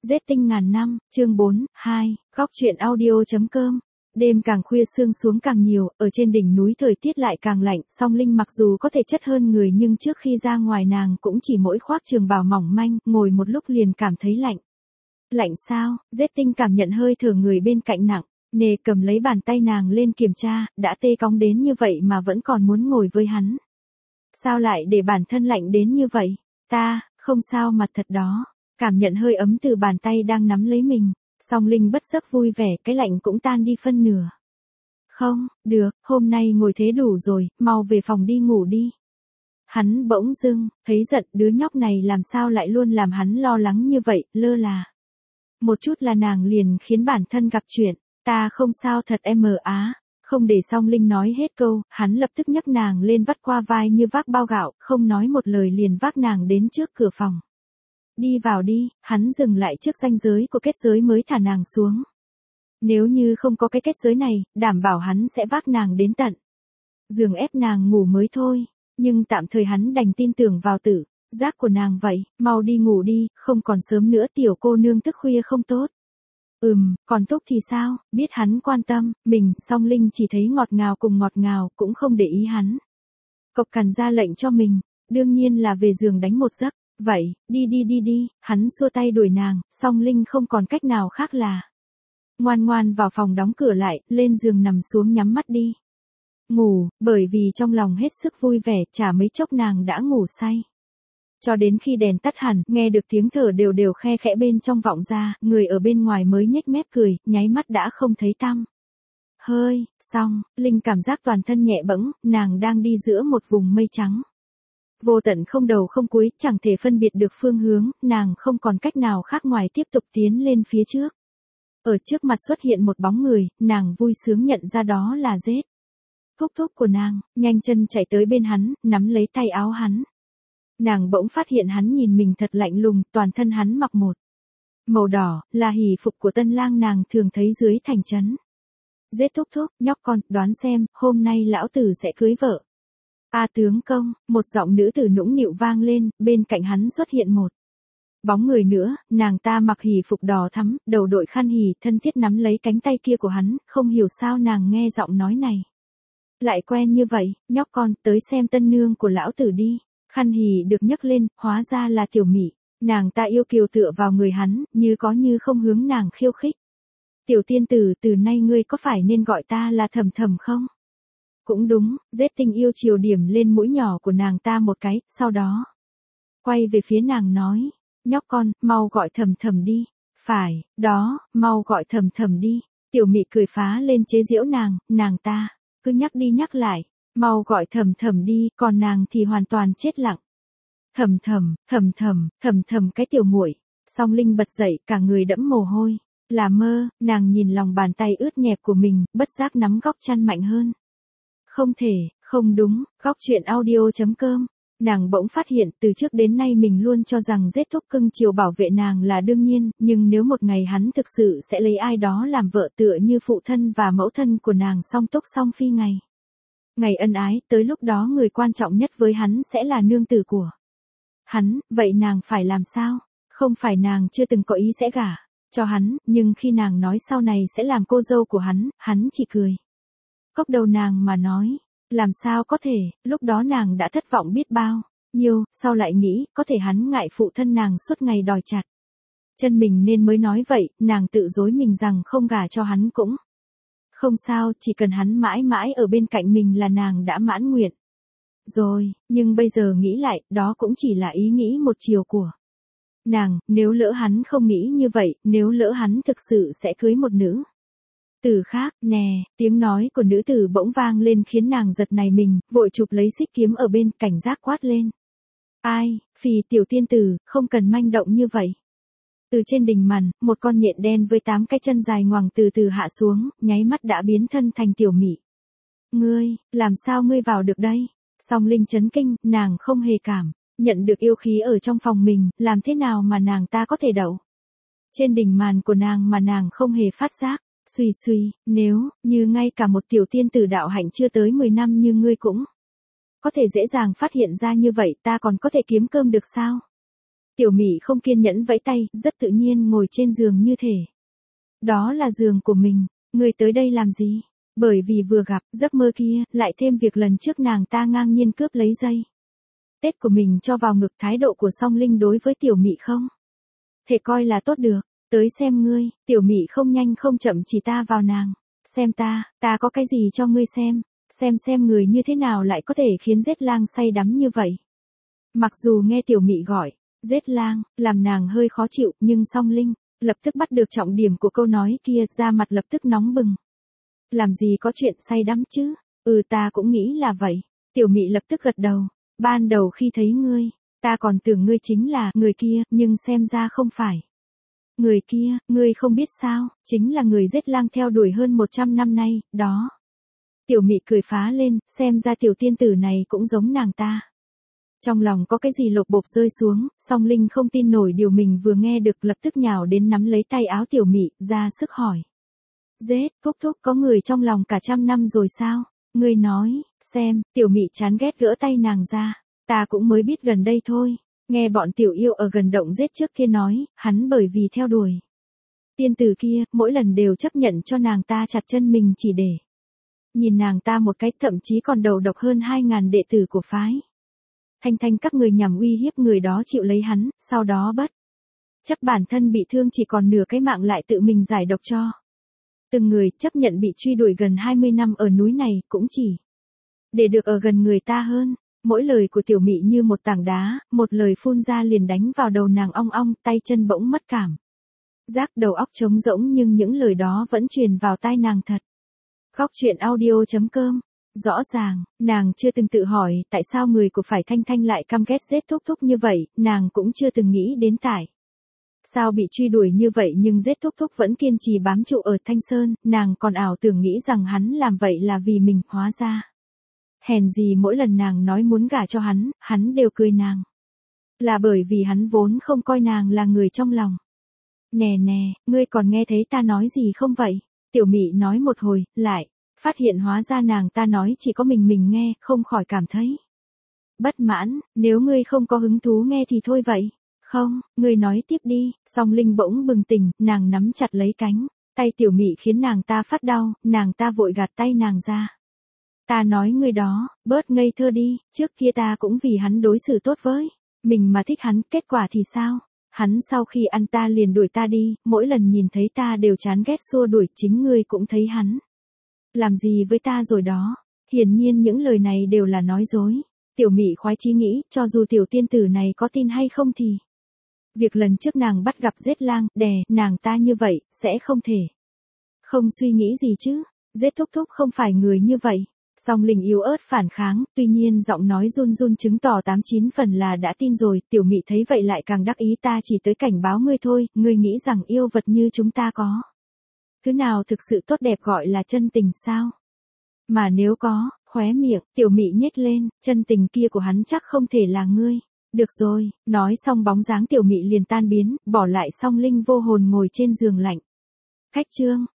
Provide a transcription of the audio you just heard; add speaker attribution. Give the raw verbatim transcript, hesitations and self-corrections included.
Speaker 1: Giết tinh ngàn năm, chương bốn, hai, góc truyện audio.com. Đêm càng khuya sương xuống càng nhiều, ở trên đỉnh núi thời tiết lại càng lạnh, song Linh mặc dù có thể chất hơn người nhưng trước khi ra ngoài nàng cũng chỉ mỗi khoác trường bào mỏng manh, ngồi một lúc liền cảm thấy lạnh. Lạnh sao? Giết tinh cảm nhận hơi thở người bên cạnh nặng, nề cầm lấy bàn tay nàng lên kiểm tra, đã tê cóng đến như vậy mà vẫn còn muốn ngồi với hắn. Sao lại để bản thân lạnh đến như vậy? Ta, không sao mà thật đó. Cảm nhận hơi ấm từ bàn tay đang nắm lấy mình, song Linh bất giác vui vẻ, cái lạnh cũng tan đi phân nửa. Không, được, hôm nay ngồi thế đủ rồi, mau về phòng đi ngủ đi. Hắn bỗng dưng, thấy giận, đứa nhóc này làm sao lại luôn làm hắn lo lắng như vậy, lơ là. Một chút là nàng liền khiến bản thân gặp chuyện, ta không sao thật em mờ á. Không để song Linh nói hết câu, hắn lập tức nhấc nàng lên vắt qua vai như vác bao gạo, không nói một lời liền vác nàng đến trước cửa phòng. Đi vào đi, hắn dừng lại trước ranh giới của kết giới mới thả nàng xuống. Nếu như không có cái kết giới này, đảm bảo hắn sẽ vác nàng đến tận giường ép nàng ngủ mới thôi, nhưng tạm thời hắn đành tin tưởng vào tự giác của nàng vậy, mau đi ngủ đi, không còn sớm nữa tiểu cô nương thức khuya không tốt. Ừm, còn Túc thì sao, biết hắn quan tâm, mình, song Linh chỉ thấy ngọt ngào cùng ngọt ngào, cũng không để ý hắn. Cộc cằn ra lệnh cho mình, đương nhiên là về giường đánh một giấc. Vậy, đi đi đi đi, hắn xua tay đuổi nàng, song Linh không còn cách nào khác là ngoan ngoan vào phòng đóng cửa lại, lên giường nằm xuống nhắm mắt đi. Ngủ, bởi vì trong lòng hết sức vui vẻ, chả mấy chốc nàng đã ngủ say. Cho đến khi đèn tắt hẳn, nghe được tiếng thở đều đều khe khẽ bên trong vọng ra, người ở bên ngoài mới nhếch mép cười, nháy mắt đã không thấy tăm hơi, xong, Linh cảm giác toàn thân nhẹ bẫng, nàng đang đi giữa một vùng mây trắng. Vô tận không đầu không cuối, chẳng thể phân biệt được phương hướng, nàng không còn cách nào khác ngoài tiếp tục tiến lên phía trước. Ở trước mặt xuất hiện một bóng người, nàng vui sướng nhận ra đó là Giết. Thúc thúc của nàng, nhanh chân chạy tới bên hắn, nắm lấy tay áo hắn. Nàng bỗng phát hiện hắn nhìn mình thật lạnh lùng, toàn thân hắn mặc một màu đỏ, là hỉ phục của tân lang nàng thường thấy dưới thành trấn. Giết thúc thúc, nhóc con, đoán xem, hôm nay lão tử sẽ cưới vợ. A tướng công, một giọng nữ tử nũng nịu vang lên, bên cạnh hắn xuất hiện một bóng người nữa, nàng ta mặc hỉ phục đỏ thắm, đầu đội khăn hỉ, thân thiết nắm lấy cánh tay kia của hắn, không hiểu sao nàng nghe giọng nói này lại quen như vậy, nhóc con, tới xem tân nương của lão tử đi. Khăn hỉ được nhấc lên, hóa ra là Tiểu Mị, nàng ta yêu kiều tựa vào người hắn, như có như không hướng nàng khiêu khích. Tiểu tiên tử, từ nay ngươi có phải nên gọi ta là Thầm Thầm không? Cũng đúng, Giết tinh yêu chiều điểm lên mũi nhỏ của nàng ta một cái, sau đó quay về phía nàng nói, nhóc con, mau gọi Thầm Thầm đi. Phải, đó, mau gọi Thầm Thầm đi. Tiểu Mị cười phá lên chế giễu nàng, nàng ta cứ nhắc đi nhắc lại, mau gọi Thầm Thầm đi, còn nàng thì hoàn toàn chết lặng. Thầm Thầm, Thầm Thầm, Thầm Thầm cái tiểu muội. Song Linh bật dậy, cả người đẫm mồ hôi. Là mơ, nàng nhìn lòng bàn tay ướt nhẹp của mình, bất giác nắm góc chăn mạnh hơn. Không thể, không đúng, góc truyện audio.com. Nàng bỗng phát hiện từ trước đến nay mình luôn cho rằng Giết thúc cưng chiều bảo vệ nàng là đương nhiên, nhưng nếu một ngày hắn thực sự sẽ lấy ai đó làm vợ tựa như phụ thân và mẫu thân của nàng song túc song phi ngày. Ngày ân ái, tới lúc đó người quan trọng nhất với hắn sẽ là nương tử của hắn, vậy nàng phải làm sao? Không phải nàng chưa từng có ý sẽ gả cho hắn, nhưng khi nàng nói sau này sẽ làm cô dâu của hắn, hắn chỉ cười. Cốc đầu nàng mà nói, làm sao có thể, lúc đó nàng đã thất vọng biết bao nhiêu, sau lại nghĩ, có thể hắn ngại phụ thân nàng suốt ngày đòi chặt chân mình nên mới nói vậy, nàng tự dối mình rằng không gả cho hắn cũng không sao, chỉ cần hắn mãi mãi ở bên cạnh mình là nàng đã mãn nguyện. Rồi, nhưng bây giờ nghĩ lại, đó cũng chỉ là ý nghĩ một chiều của nàng, nếu lỡ hắn không nghĩ như vậy, nếu lỡ hắn thực sự sẽ cưới một nữ tử khác, nè, tiếng nói của nữ tử bỗng vang lên khiến nàng giật nảy mình, vội chụp lấy xích kiếm ở bên, cảnh giác quát lên. Ai, phì tiểu tiên tử, không cần manh động như vậy. Từ trên đỉnh màn, một con nhện đen với tám cái chân dài ngoằng từ từ hạ xuống, nháy mắt đã biến thân thành Tiểu Mị. Ngươi, làm sao ngươi vào được đây? Song Linh chấn kinh, nàng không hề cảm nhận được yêu khí ở trong phòng mình, làm thế nào mà nàng ta có thể đậu trên đỉnh màn của nàng mà nàng không hề phát giác. Suy suy, nếu như ngay cả một tiểu tiên tử đạo hạnh chưa tới mười năm như ngươi cũng có thể dễ dàng phát hiện ra như vậy, ta còn có thể kiếm cơm được sao? Tiểu Mị không kiên nhẫn vẫy tay, rất tự nhiên ngồi trên giường như thể. Đó là giường của mình, ngươi tới đây làm gì? Bởi vì vừa gặp, giấc mơ kia, lại thêm việc lần trước nàng ta ngang nhiên cướp lấy dây Tết của mình cho vào ngực, thái độ của Song Linh đối với Tiểu Mị không thể coi là tốt được. Tới xem ngươi, Tiểu Mị không nhanh không chậm chỉ ta vào nàng. Xem ta, ta có cái gì cho ngươi xem, xem xem người như thế nào lại có thể khiến Giết Lang say đắm như vậy. Mặc dù nghe Tiểu Mị gọi Giết Lang, làm nàng hơi khó chịu, nhưng Song Linh lập tức bắt được trọng điểm của câu nói kia, da mặt lập tức nóng bừng. Làm gì có chuyện say đắm chứ? Ừ, ta cũng nghĩ là vậy. Tiểu Mị lập tức gật đầu. Ban đầu khi thấy ngươi, ta còn tưởng ngươi chính là người kia, nhưng xem ra không phải. Người kia, ngươi không biết sao, chính là người Giết Lang theo đuổi hơn một trăm năm nay, đó. Tiểu Mị cười phá lên, xem ra tiểu tiên tử này cũng giống nàng ta. Trong lòng có cái gì lột bột rơi xuống, Song Linh không tin nổi điều mình vừa nghe được, lập tức nhào đến nắm lấy tay áo Tiểu Mị, ra sức hỏi. Giết, thúc thúc có người trong lòng cả trăm năm rồi sao? Ngươi nói, xem, Tiểu Mị chán ghét gỡ tay nàng ra. Ta cũng mới biết gần đây thôi. Nghe bọn tiểu yêu ở gần động giết trước kia nói, hắn bởi vì theo đuổi tiên tử kia, mỗi lần đều chấp nhận cho nàng ta chặt chân mình chỉ để nhìn nàng ta một cách, thậm chí còn đầu độc hơn hai ngàn đệ tử của phái Thanh Thanh các người nhằm uy hiếp người đó chịu lấy hắn, sau đó bất chấp bản thân bị thương chỉ còn nửa cái mạng lại tự mình giải độc cho từng người, chấp nhận bị truy đuổi gần hai mươi năm ở núi này, cũng chỉ để được ở gần người ta hơn. Mỗi lời của Tiểu Mị như một tảng đá, một lời phun ra liền đánh vào đầu nàng ong ong, tay chân bỗng mất cảm giác, đầu óc trống rỗng, nhưng những lời đó vẫn truyền vào tai nàng thật. Khóc chuyện audio chấm com. Rõ ràng, nàng chưa từng tự hỏi tại sao người của phải Thanh Thanh lại căm ghét Giết Thúc Thúc như vậy, nàng cũng chưa từng nghĩ đến tại sao bị truy đuổi như vậy, nhưng Giết Thúc Thúc vẫn kiên trì bám trụ ở Thanh Sơn, nàng còn ảo tưởng nghĩ rằng hắn làm vậy là vì mình, hóa ra hèn gì mỗi lần nàng nói muốn gả cho hắn, hắn đều cười nàng. Là bởi vì hắn vốn không coi nàng là người trong lòng. Nè nè, ngươi còn nghe thấy ta nói gì không vậy? Tiểu Mị nói một hồi, lại phát hiện hóa ra nàng ta nói chỉ có mình mình nghe, không khỏi cảm thấy bất mãn. Nếu ngươi không có hứng thú nghe thì thôi vậy. Không, ngươi nói tiếp đi. Song Linh bỗng bừng tỉnh, nàng nắm chặt lấy cánh tay Tiểu Mị khiến nàng ta phát đau, nàng ta vội gạt tay nàng ra. Ta nói ngươi đó, bớt ngây thơ đi, trước kia ta cũng vì hắn đối xử tốt với mình mà thích hắn, kết quả thì sao? Hắn sau khi ăn ta liền đuổi ta đi, mỗi lần nhìn thấy ta đều chán ghét xua đuổi, chính ngươi cũng thấy hắn làm gì với ta rồi đó. Hiển nhiên những lời này đều là nói dối. Tiểu Mị khoái chí nghĩ, cho dù tiểu tiên tử này có tin hay không thì việc lần trước nàng bắt gặp Giết Lang, đè nàng ta như vậy, sẽ không thể không suy nghĩ gì chứ. Giết Thúc Thúc không phải người như vậy. Song Linh yếu ớt phản kháng, tuy nhiên giọng nói run run chứng tỏ tám chín phần là đã tin rồi. Tiểu Mị thấy vậy lại càng đắc ý, ta chỉ tới cảnh báo ngươi thôi, ngươi nghĩ rằng yêu vật như chúng ta có thứ nào thực sự tốt đẹp gọi là chân tình sao? Mà nếu có, khóe miệng, Tiểu Mị nhếch lên, chân tình kia của hắn chắc không thể là ngươi. Được rồi, nói xong bóng dáng Tiểu Mị liền tan biến, bỏ lại Song Linh vô hồn ngồi trên giường lạnh. Khách chương.